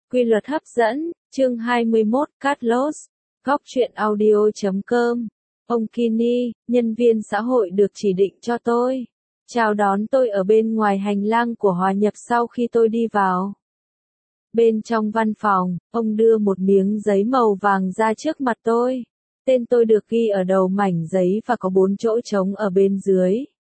Quy luật hấp dẫn, chương 21, Carlos, góc truyện audio.com. Ông Kenny, nhân viên xã hội được chỉ định cho tôi, chào đón tôi ở bên ngoài hành lang của hòa nhập sau khi tôi đi vào. Bên trong văn phòng, ông đưa một miếng giấy màu vàng ra trước mặt tôi. Tên tôi được ghi ở đầu mảnh giấy và có 4 chỗ trống ở bên dưới.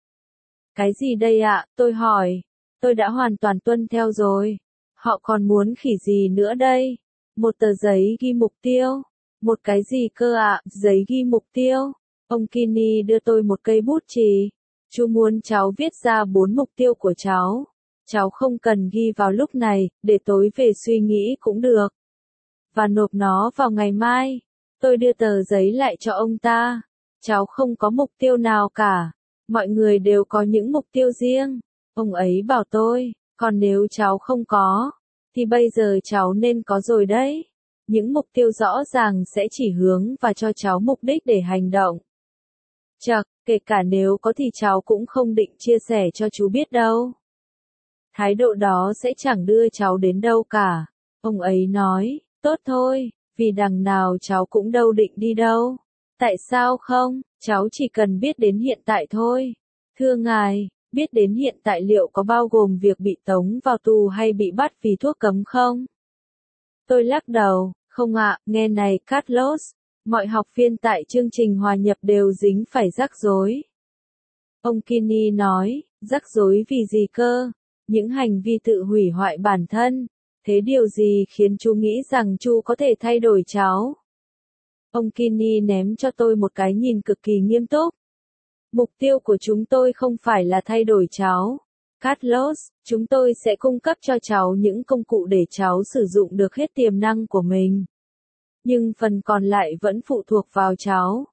Cái gì đây ạ? Tôi hỏi. Tôi đã hoàn toàn tuân theo rồi. Họ còn muốn khỉ gì nữa đây? Một tờ giấy ghi mục tiêu. Một cái gì cơ ạ? Giấy ghi mục tiêu. Ông Kenny đưa tôi một cây bút chì. Chú muốn cháu viết ra 4 mục tiêu của cháu. Cháu không cần ghi vào lúc này, để tối về suy nghĩ cũng được. Và nộp nó vào ngày mai. Tôi đưa tờ giấy lại cho ông ta. Cháu không có mục tiêu nào cả. Mọi người đều có những mục tiêu riêng. Ông ấy bảo tôi, còn nếu cháu không có, thì bây giờ cháu nên có rồi đấy. Những mục tiêu rõ ràng sẽ chỉ hướng và cho cháu mục đích để hành động. Chậc, kể cả nếu có thì cháu cũng không định chia sẻ cho chú biết đâu. Thái độ đó sẽ chẳng đưa cháu đến đâu cả. Ông ấy nói, tốt thôi, vì đằng nào cháu cũng đâu định đi đâu. Tại sao không, cháu chỉ cần biết đến hiện tại thôi. Thưa ngài, biết đến hiện tại liệu có bao gồm việc bị tống vào tù hay bị bắt vì thuốc cấm không? Tôi lắc đầu, không ạ, nghe này Carlos, mọi học viên tại chương trình hòa nhập đều dính phải rắc rối. Ông Kenny nói, rắc rối vì gì cơ? Những hành vi tự hủy hoại bản thân. Thế điều gì khiến chú nghĩ rằng chú có thể thay đổi cháu? Ông Kenny ném cho tôi một cái nhìn cực kỳ nghiêm túc. Mục tiêu của chúng tôi không phải là thay đổi cháu. Carlos, chúng tôi sẽ cung cấp cho cháu những công cụ để cháu sử dụng được hết tiềm năng của mình. Nhưng phần còn lại vẫn phụ thuộc vào cháu.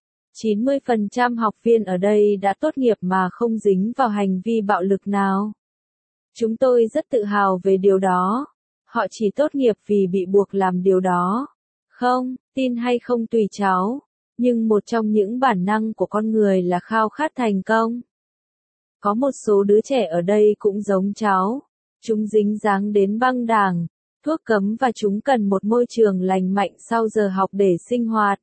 90% học viên ở đây đã tốt nghiệp mà không dính vào hành vi bạo lực nào. Chúng tôi rất tự hào về điều đó. Họ chỉ tốt nghiệp vì bị buộc làm điều đó. Không, tin hay không tùy cháu. Nhưng một trong những bản năng của con người là khao khát thành công. Có một số đứa trẻ ở đây cũng giống cháu. Chúng dính dáng đến băng đảng, thuốc cấm và chúng cần một môi trường lành mạnh sau giờ học để sinh hoạt.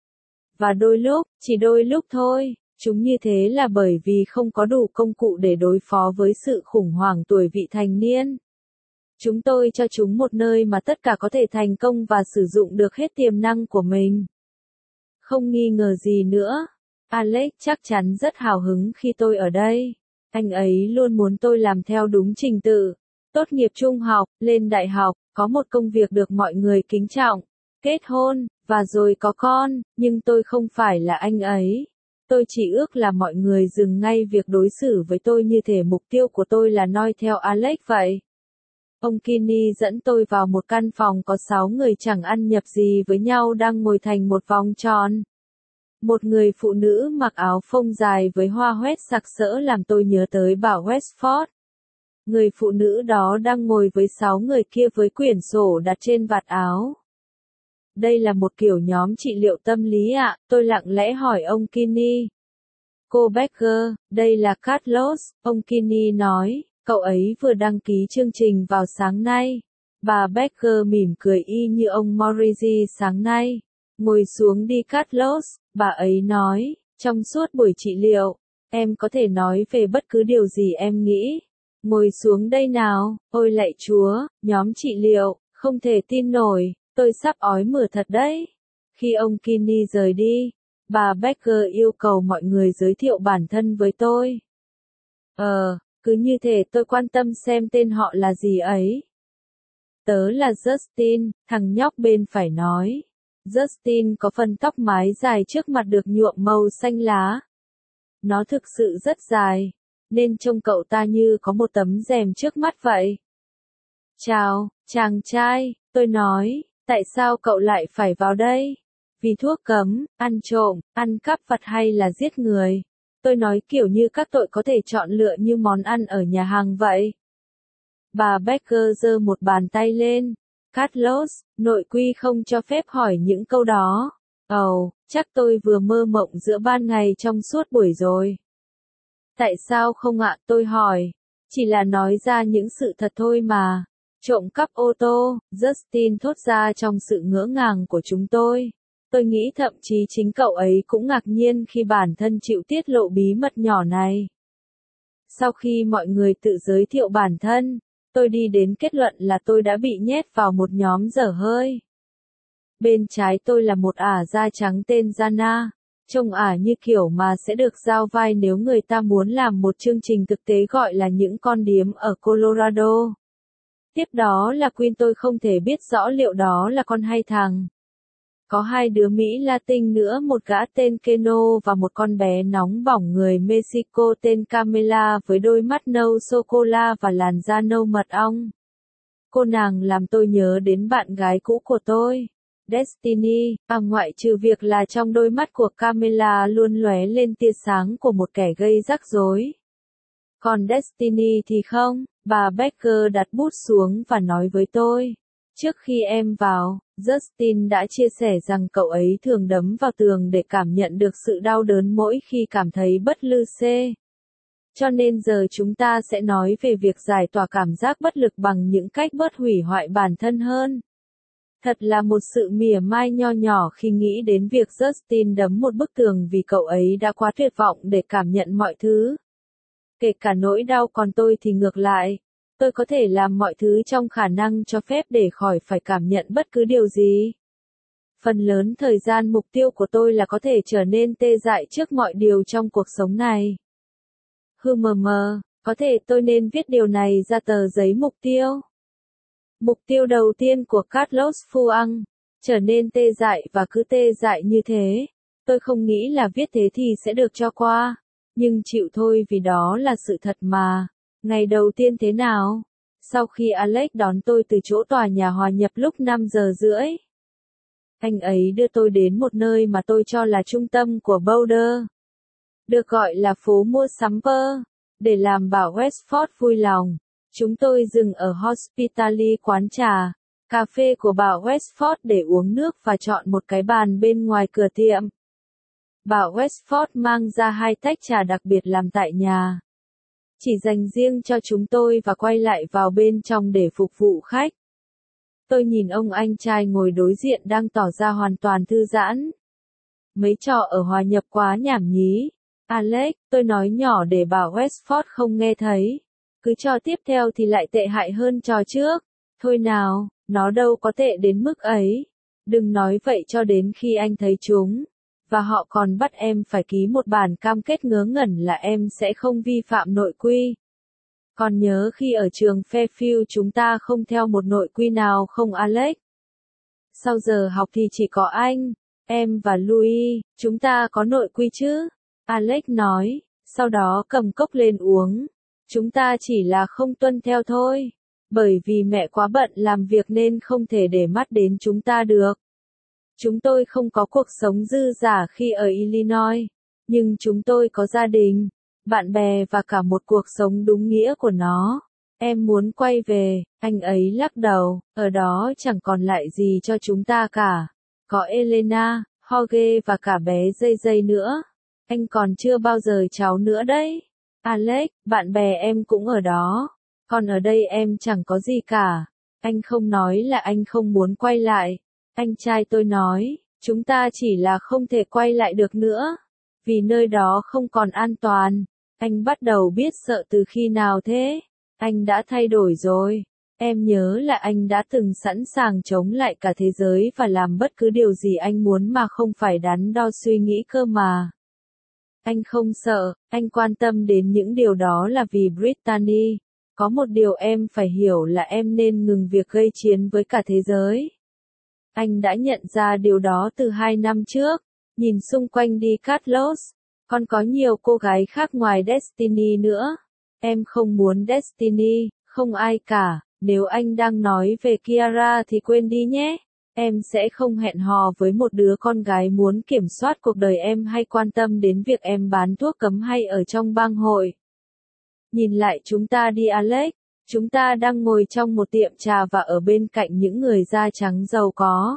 Và đôi lúc, chỉ đôi lúc thôi, chúng như thế là bởi vì không có đủ công cụ để đối phó với sự khủng hoảng tuổi vị thành niên. Chúng tôi cho chúng một nơi mà tất cả có thể thành công và sử dụng được hết tiềm năng của mình. Không nghi ngờ gì nữa. Alex chắc chắn rất hào hứng khi tôi ở đây. Anh ấy luôn muốn tôi làm theo đúng trình tự. Tốt nghiệp trung học, lên đại học, có một công việc được mọi người kính trọng, kết hôn, và rồi có con, nhưng tôi không phải là anh ấy. Tôi chỉ ước là mọi người dừng ngay việc đối xử với tôi như thể mục tiêu của tôi là noi theo Alex vậy. Ông Kenny dẫn tôi vào một căn phòng có 6 người chẳng ăn nhập gì với nhau đang ngồi thành một vòng tròn. Một người phụ nữ mặc áo phông dài với hoa hoét sặc sỡ làm tôi nhớ tới bà Westford. Người phụ nữ đó đang ngồi với 6 người kia với quyển sổ đặt trên vạt áo. Đây là một kiểu nhóm trị liệu tâm lý ạ, tôi lặng lẽ hỏi ông Kenny. Cô Becker, đây là Carlos, ông Kenny nói, cậu ấy vừa đăng ký chương trình vào sáng nay. Bà Becker mỉm cười y như ông Morrissey sáng nay. Ngồi xuống đi Carlos, bà ấy nói, trong suốt buổi trị liệu, em có thể nói về bất cứ điều gì em nghĩ. Ngồi xuống đây nào, ôi lạy Chúa, nhóm trị liệu, không thể tin nổi, tôi sắp ói mửa thật đấy. Khi ông Kenny rời đi, bà Becker yêu cầu mọi người giới thiệu bản thân với tôi. Cứ như thể tôi quan tâm xem tên họ là gì ấy. Tớ là Justin, thằng nhóc bên phải nói. Justin có phần tóc mái dài trước mặt được nhuộm màu xanh lá. Nó thực sự rất dài, nên trông cậu ta như có một tấm rèm trước mắt vậy. Chào, chàng trai, tôi nói, tại sao cậu lại phải vào đây? Vì thuốc cấm, ăn trộm, ăn cắp vặt hay là giết người? Tôi nói kiểu như các tội có thể chọn lựa như món ăn ở nhà hàng vậy. Bà Becker giơ một bàn tay lên. Carlos, nội quy không cho phép hỏi những câu đó. Chắc tôi vừa mơ mộng giữa ban ngày trong suốt buổi rồi. Tại sao không ạ, tôi hỏi. Chỉ là nói ra những sự thật thôi mà. Trộm cắp ô tô, Justin thốt ra trong sự ngỡ ngàng của chúng tôi. Tôi nghĩ thậm chí chính cậu ấy cũng ngạc nhiên khi bản thân chịu tiết lộ bí mật nhỏ này. Sau khi mọi người tự giới thiệu bản thân, tôi đi đến kết luận là tôi đã bị nhét vào một nhóm dở hơi. Bên trái tôi là một ả da trắng tên Jana, trông ả như kiểu mà sẽ được giao vai nếu người ta muốn làm một chương trình thực tế gọi là những con điếm ở Colorado. Tiếp đó là Queen, tôi không thể biết rõ liệu đó là con hay thằng. Có hai đứa Mỹ Latin nữa, một gã tên Keno và một con bé nóng bỏng người Mexico tên Camila với đôi mắt nâu sô-cô-la và làn da nâu mật ong. Cô nàng làm tôi nhớ đến bạn gái cũ của tôi, Destiny, ngoại trừ việc là trong đôi mắt của Camila luôn lóe lên tia sáng của một kẻ gây rắc rối. Còn Destiny thì không, bà Becker đặt bút xuống và nói với tôi. Trước khi em vào, Justin đã chia sẻ rằng cậu ấy thường đấm vào tường để cảm nhận được sự đau đớn mỗi khi cảm thấy bất lư xê. Cho nên giờ chúng ta sẽ nói về việc giải tỏa cảm giác bất lực bằng những cách bớt hủy hoại bản thân hơn. Thật là một sự mỉa mai nho nhỏ khi nghĩ đến việc Justin đấm một bức tường vì cậu ấy đã quá tuyệt vọng để cảm nhận mọi thứ. Kể cả nỗi đau, còn tôi thì ngược lại. Tôi có thể làm mọi thứ trong khả năng cho phép để khỏi phải cảm nhận bất cứ điều gì. Phần lớn thời gian mục tiêu của tôi là có thể trở nên tê dại trước mọi điều trong cuộc sống này. Có thể tôi nên viết điều này ra tờ giấy mục tiêu. Mục tiêu đầu tiên của Carlos Fuang, trở nên tê dại và cứ tê dại như thế. Tôi không nghĩ là viết thế thì sẽ được cho qua, nhưng chịu thôi vì đó là sự thật mà. Ngày đầu tiên thế nào? Sau khi Alex đón tôi từ chỗ tòa nhà hòa nhập lúc 5 giờ rưỡi. Anh ấy đưa tôi đến một nơi mà tôi cho là trung tâm của Boulder. Được gọi là phố mua sắm Pearl. Để làm bà Westford vui lòng, chúng tôi dừng ở Hospitality, quán trà, cà phê của bà Westford để uống nước và chọn một cái bàn bên ngoài cửa tiệm. Bà Westford mang ra 2 tách trà đặc biệt làm tại nhà, chỉ dành riêng cho chúng tôi, và quay lại vào bên trong để phục vụ khách. Tôi nhìn ông anh trai ngồi đối diện đang tỏ ra hoàn toàn thư giãn. Mấy trò ở hòa nhập quá nhảm nhí. Alex, tôi nói nhỏ để bà Westford không nghe thấy. Cứ trò tiếp theo thì lại tệ hại hơn trò trước. Thôi nào, nó đâu có tệ đến mức ấy. Đừng nói vậy cho đến khi anh thấy chúng. Và họ còn bắt em phải ký một bản cam kết ngớ ngẩn là em sẽ không vi phạm nội quy. Còn nhớ khi ở trường Fairfield chúng ta không theo một nội quy nào không Alex? Sau giờ học thì chỉ có anh, em và Louis, chúng ta có nội quy chứ? Alex nói, sau đó cầm cốc lên uống. Chúng ta chỉ là không tuân theo thôi. Bởi vì mẹ quá bận làm việc nên không thể để mắt đến chúng ta được. Chúng tôi không có cuộc sống dư dả khi ở Illinois, nhưng chúng tôi có gia đình, bạn bè và cả một cuộc sống đúng nghĩa của nó. Em muốn quay về, anh ấy lắc đầu, ở đó chẳng còn lại gì cho chúng ta cả. Có Elena, Jorge và cả bé Dây Dây nữa. Anh còn chưa bao giờ cháu nữa đấy. Alex, bạn bè em cũng ở đó. Còn ở đây em chẳng có gì cả. Anh không nói là anh không muốn quay lại. Anh trai tôi nói, chúng ta chỉ là không thể quay lại được nữa. Vì nơi đó không còn an toàn. Anh bắt đầu biết sợ từ khi nào thế? Anh đã thay đổi rồi. Em nhớ là anh đã từng sẵn sàng chống lại cả thế giới và làm bất cứ điều gì anh muốn mà không phải đắn đo suy nghĩ cơ mà. Anh không sợ, anh quan tâm đến những điều đó là vì Brittany. Có một điều em phải hiểu là em nên ngừng việc gây chiến với cả thế giới. Anh đã nhận ra điều đó từ 2 năm trước. Nhìn xung quanh đi Carlos. Còn có nhiều cô gái khác ngoài Destiny nữa. Em không muốn Destiny, không ai cả. Nếu anh đang nói về Kiara thì quên đi nhé. Em sẽ không hẹn hò với một đứa con gái muốn kiểm soát cuộc đời em hay quan tâm đến việc em bán thuốc cấm hay ở trong bang hội. Nhìn lại chúng ta đi Alex. Chúng ta đang ngồi trong một tiệm trà và ở bên cạnh những người da trắng giàu có.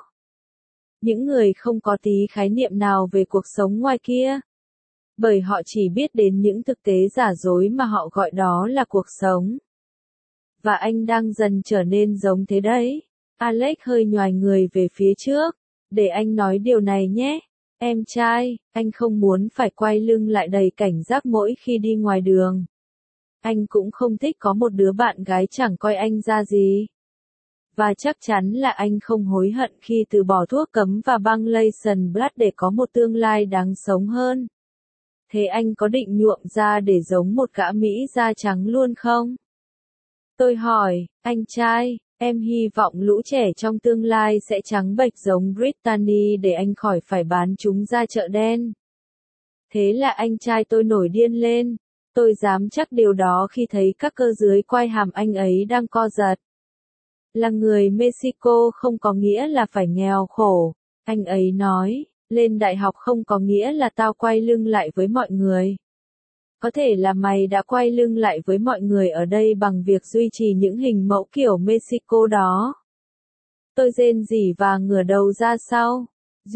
Những người không có tí khái niệm nào về cuộc sống ngoài kia. Bởi họ chỉ biết đến những thực tế giả dối mà họ gọi đó là cuộc sống. Và anh đang dần trở nên giống thế đấy. Alex hơi nhoài người về phía trước. Để anh nói điều này nhé. Em trai, anh không muốn phải quay lưng lại đầy cảnh giác mỗi khi đi ngoài đường. Anh cũng không thích có một đứa bạn gái chẳng coi anh ra gì. Và chắc chắn là anh không hối hận khi từ bỏ thuốc cấm và băng Lesion Blood để có một tương lai đáng sống hơn. Thế anh có định nhuộm da để giống một gã Mỹ da trắng luôn không? Tôi hỏi, anh trai, em hy vọng lũ trẻ trong tương lai sẽ trắng bệch giống Brittany để anh khỏi phải bán chúng ra chợ đen. Thế là anh trai tôi nổi điên lên. Tôi dám chắc điều đó khi thấy các cơ dưới quai hàm anh ấy đang co giật. Là người Mexico không có nghĩa là phải nghèo khổ, anh ấy nói, lên đại học không có nghĩa là tao quay lưng lại với mọi người. Có thể là mày đã quay lưng lại với mọi người ở đây bằng việc duy trì những hình mẫu kiểu Mexico đó. Tôi rên rỉ và ngửa đầu ra sau.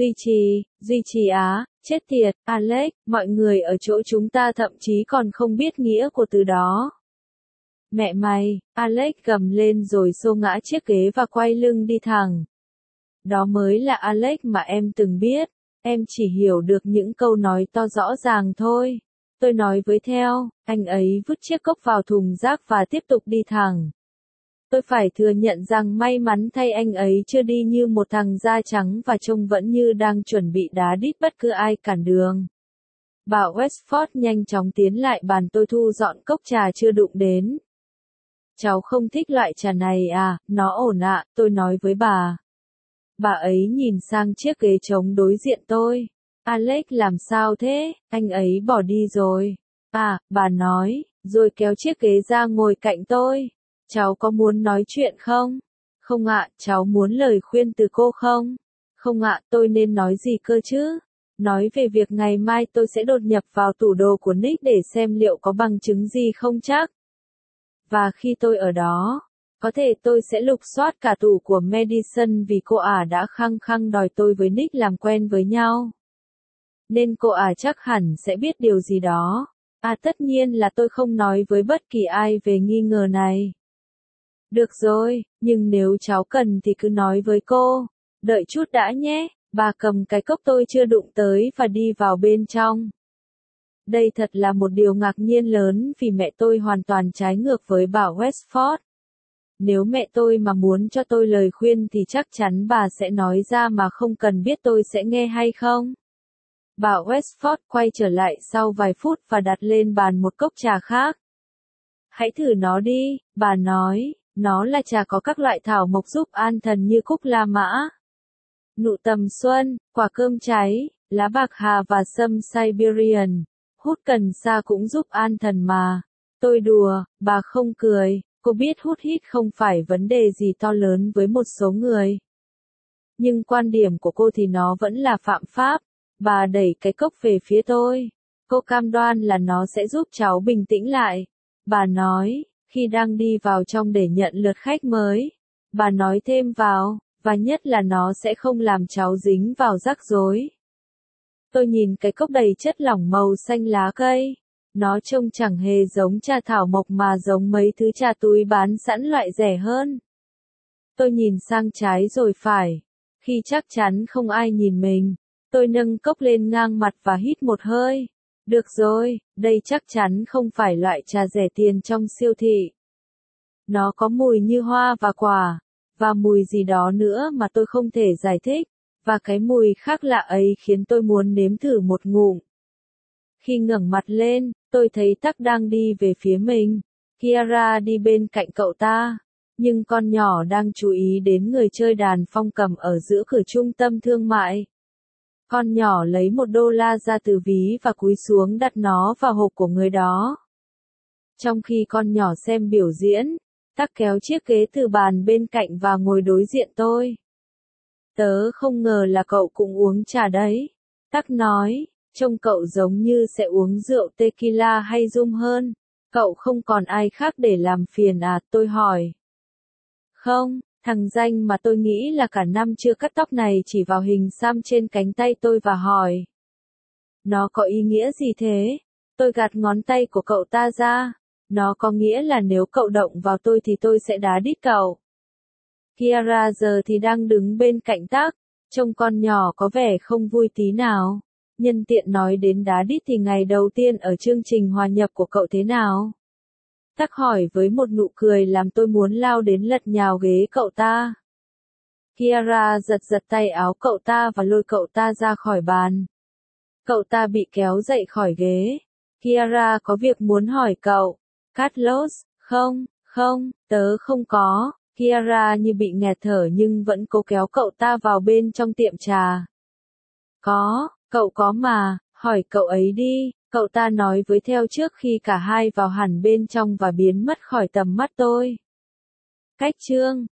Duy trì á, chết tiệt, Alex, mọi người ở chỗ chúng ta thậm chí còn không biết nghĩa của từ đó. Mẹ mày, Alex gầm lên rồi xô ngã chiếc ghế và quay lưng đi thẳng. Đó mới là Alex mà em từng biết, em chỉ hiểu được những câu nói to rõ ràng thôi. Tôi nói với theo, anh ấy vứt chiếc cốc vào thùng rác và tiếp tục đi thẳng. Tôi phải thừa nhận rằng may mắn thay anh ấy chưa đi như một thằng da trắng và trông vẫn như đang chuẩn bị đá đít bất cứ ai cản đường. Bà Westford nhanh chóng tiến lại bàn tôi thu dọn cốc trà chưa đụng đến. Cháu không thích loại trà này à, nó ổn ạ, tôi nói với bà. Bà ấy nhìn sang chiếc ghế trống đối diện tôi. Alex làm sao thế, anh ấy bỏ đi rồi. À, bà nói, rồi kéo chiếc ghế ra ngồi cạnh tôi. Cháu có muốn nói chuyện không? Không ạ, cháu muốn lời khuyên từ cô không? Không ạ, tôi nên nói gì cơ chứ? Nói về việc ngày mai tôi sẽ đột nhập vào tủ đồ của Nick để xem liệu có bằng chứng gì không chắc. Và khi tôi ở đó, có thể tôi sẽ lục soát cả tủ của Madison vì cô ả đã khăng khăng đòi tôi với Nick làm quen với nhau. Nên cô ả chắc hẳn sẽ biết điều gì đó. À tất nhiên là tôi không nói với bất kỳ ai về nghi ngờ này. Được rồi, nhưng nếu cháu cần thì cứ nói với cô. Đợi chút đã nhé, bà cầm cái cốc tôi chưa đụng tới và đi vào bên trong. Đây thật là một điều ngạc nhiên lớn vì mẹ tôi hoàn toàn trái ngược với bà Westford. Nếu mẹ tôi mà muốn cho tôi lời khuyên thì chắc chắn bà sẽ nói ra mà không cần biết tôi sẽ nghe hay không. Bà Westford quay trở lại sau vài phút và đặt lên bàn một cốc trà khác. Hãy thử nó đi, bà nói, nó là trà có các loại thảo mộc giúp an thần như cúc La Mã, nụ tầm xuân, quả cơm cháy, lá bạc hà và sâm Siberian. Hút cần sa cũng giúp an thần mà. Tôi đùa, bà không cười, cô biết hút hít không phải vấn đề gì to lớn với một số người. Nhưng quan điểm của cô thì nó vẫn là phạm pháp. Bà đẩy cái cốc về phía tôi. Cô cam đoan là nó sẽ giúp cháu bình tĩnh lại. Bà nói, khi đang đi vào trong để nhận lượt khách mới. Bà nói thêm vào, và nhất là nó sẽ không làm cháu dính vào rắc rối. Tôi nhìn cái cốc đầy chất lỏng màu xanh lá cây. Nó trông chẳng hề giống trà thảo mộc mà giống mấy thứ trà túi bán sẵn loại rẻ hơn. Tôi nhìn sang trái rồi phải. Khi chắc chắn không ai nhìn mình, tôi nâng cốc lên ngang mặt và hít một hơi. Được rồi, đây chắc chắn không phải loại trà rẻ tiền trong siêu thị. Nó có mùi như hoa và quả, và mùi gì đó nữa mà tôi không thể giải thích. Và cái mùi khác lạ ấy khiến tôi muốn nếm thử một ngụm. Khi ngẩng mặt lên, tôi thấy Tắc đang đi về phía mình. Kiara đi bên cạnh cậu ta. Nhưng con nhỏ đang chú ý đến người chơi đàn phong cầm ở giữa cửa trung tâm thương mại. Con nhỏ lấy $1 ra từ ví và cúi xuống đặt nó vào hộp của người đó. Trong khi con nhỏ xem biểu diễn, Tắc kéo chiếc ghế từ bàn bên cạnh và ngồi đối diện tôi. Tớ không ngờ là cậu cũng uống trà đấy. Tắc nói, trông cậu giống như sẽ uống rượu tequila hay rum hơn. Cậu không còn ai khác để làm phiền à, tôi hỏi. Không, thằng danh mà tôi nghĩ là cả năm chưa cắt tóc này chỉ vào hình xăm trên cánh tay tôi và hỏi. Nó có ý nghĩa gì thế? Tôi gạt ngón tay của cậu ta ra. Nó có nghĩa là nếu cậu động vào tôi thì tôi sẽ đá đít cậu. Kiara giờ thì đang đứng bên cạnh Tắc, trông con nhỏ có vẻ không vui tí nào. Nhân tiện nói đến đá đít thì ngày đầu tiên ở chương trình hòa nhập của cậu thế nào? Tắc hỏi với một nụ cười làm tôi muốn lao đến lật nhào ghế cậu ta. Kiara giật giật tay áo cậu ta và lôi cậu ta ra khỏi bàn. Cậu ta bị kéo dậy khỏi ghế. Kiara có việc muốn hỏi cậu. Carlos, không, tớ không có. Kiara như bị nghẹt thở nhưng vẫn cố kéo cậu ta vào bên trong tiệm trà. Cậu có mà, hỏi cậu ấy đi, cậu ta nói với theo trước khi cả hai vào hẳn bên trong và biến mất khỏi tầm mắt tôi. Cách chương